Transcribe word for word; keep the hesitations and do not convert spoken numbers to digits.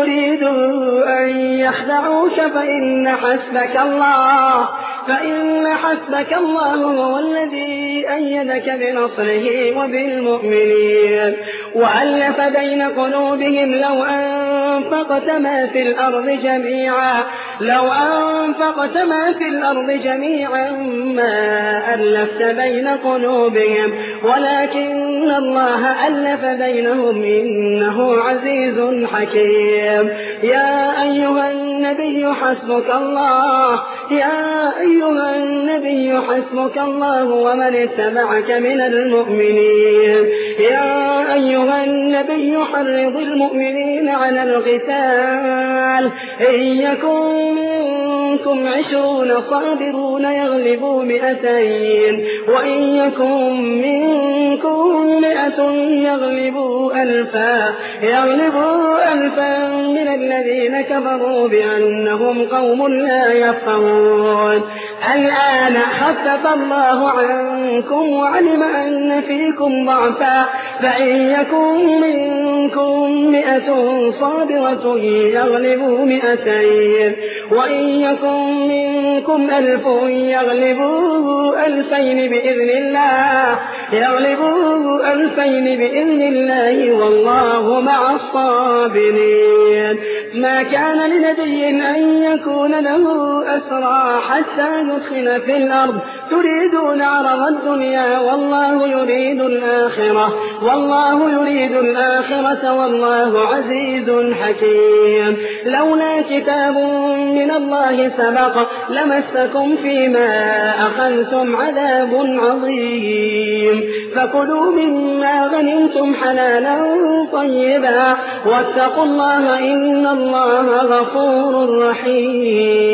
يريدوا أن يخدعوك فإن حسبك الله فإن حسبك الله هو الذي أيدك بنصره وبالمؤمنين وألف بين قلوبهم لو أنفقت ما في الأرض جميعا لو أنفقت ما في الأرض جميعا ما ألفت بين قلوبهم ولكن الله ألف بينهم إنه عزيز حكيم. يا أيها النبي حسبك الله يا أيها النبي حسبك الله ومن اتبعك من المؤمنين يا أيها النبي حرض المؤمنين على القتال إن يكن منكم عشرون صابرون يغلبوا مئتين وإن يكن منكم مئة يغلبوا ألفا يغلبوا ألفا من الذين كفروا بأنهم قوم لا يفقهون. الآن خفف الله عنكم وعلم أن فيكم ضعفا فإن يكن منكم مئة صابرة يغلبوا مئتين وإن يكن منكم ألف يغلبوا ألفين بإذن الله يغلبوا ألفين بإذن الله والله مع الصابرين. ما كان لنبي أن يكون له أسرى حتى يدخل في الأرض تريدون عرض الدنيا والله يريد الآخرة والله يريد الآخرة والله عزيز حكيم. لولا كتاب من الله سبق لمسكم فيما أخذتم عذاب عظيم فكلوا مما غنمتم حلالا طيبا واتقوا الله إن الله غفور رحيم.